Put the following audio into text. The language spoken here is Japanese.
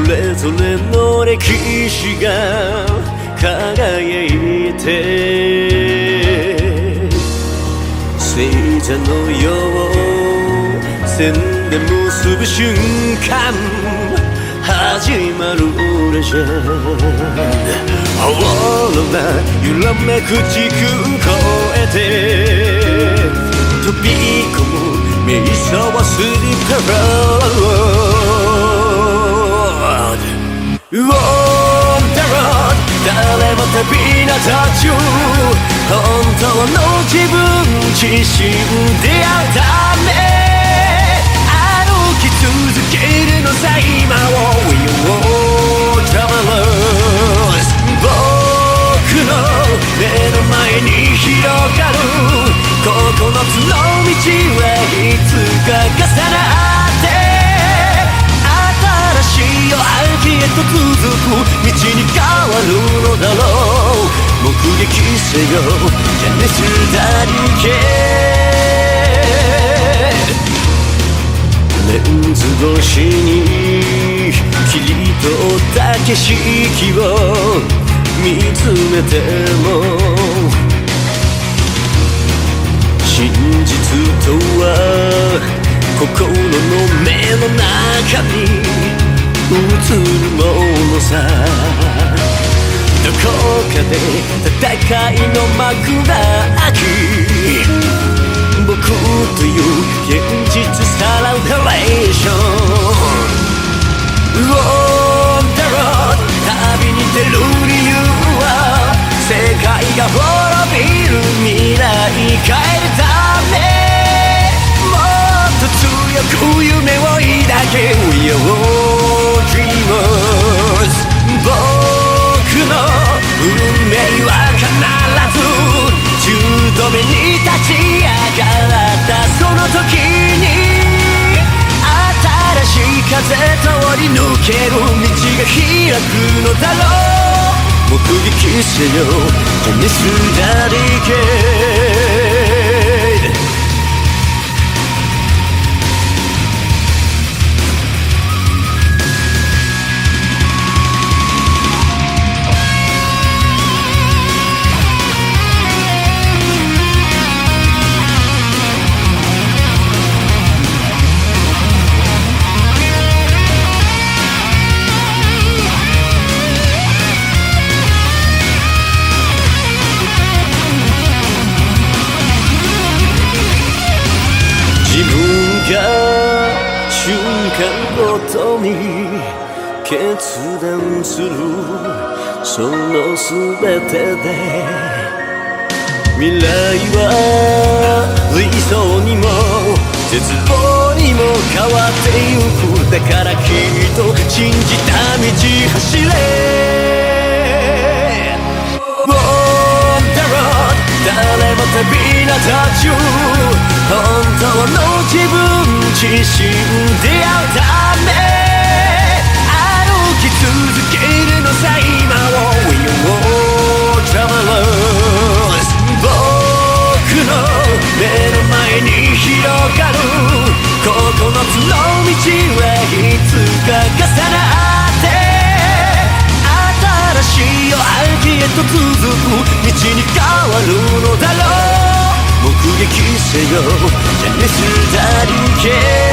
れぞれの歴史が輝いて、聖者の世を線で結ぶ瞬間、始まるレジェンド。オーロラ揺らめく地空越えて飛び込む瞑想スリップロード。オンダロード、誰も旅な途中、本当の自分自身出会うため歩き続けるのさ今を We all travelers。 僕の目の前に広がる9つの道はいつか重なって新しい夜明けへと続く道に変わるのだろう。目撃せよジャネスダリケ。レンズ越しに切り取った景色を見つめても、真実とは心の目の中に映るものさ。どこかで戦いの幕が開き、僕という現実さらうハレーション。オンダロード、旅に出る理由は世界が滅びる未来変えるため、もっと強く夢を抱け We are all dreamers。 僕の運命は必ず10度目に立ち上がったその時に新しい風通り抜ける道が開くのだろう。目撃せよジャネスダリケ。自分が瞬間ごとに決断するその全てで、未来は理想にも絶望にも変わってゆく。だからきっと信じた道走れ。誰も旅な途中、本当の自分自身出会うため歩き続けるのさ今を We all travelers。 僕の目の前に広がる9つの道はいつか重なって新しい夜明けへと続く道に変わるのだろう。目撃せよジャネスダリケ。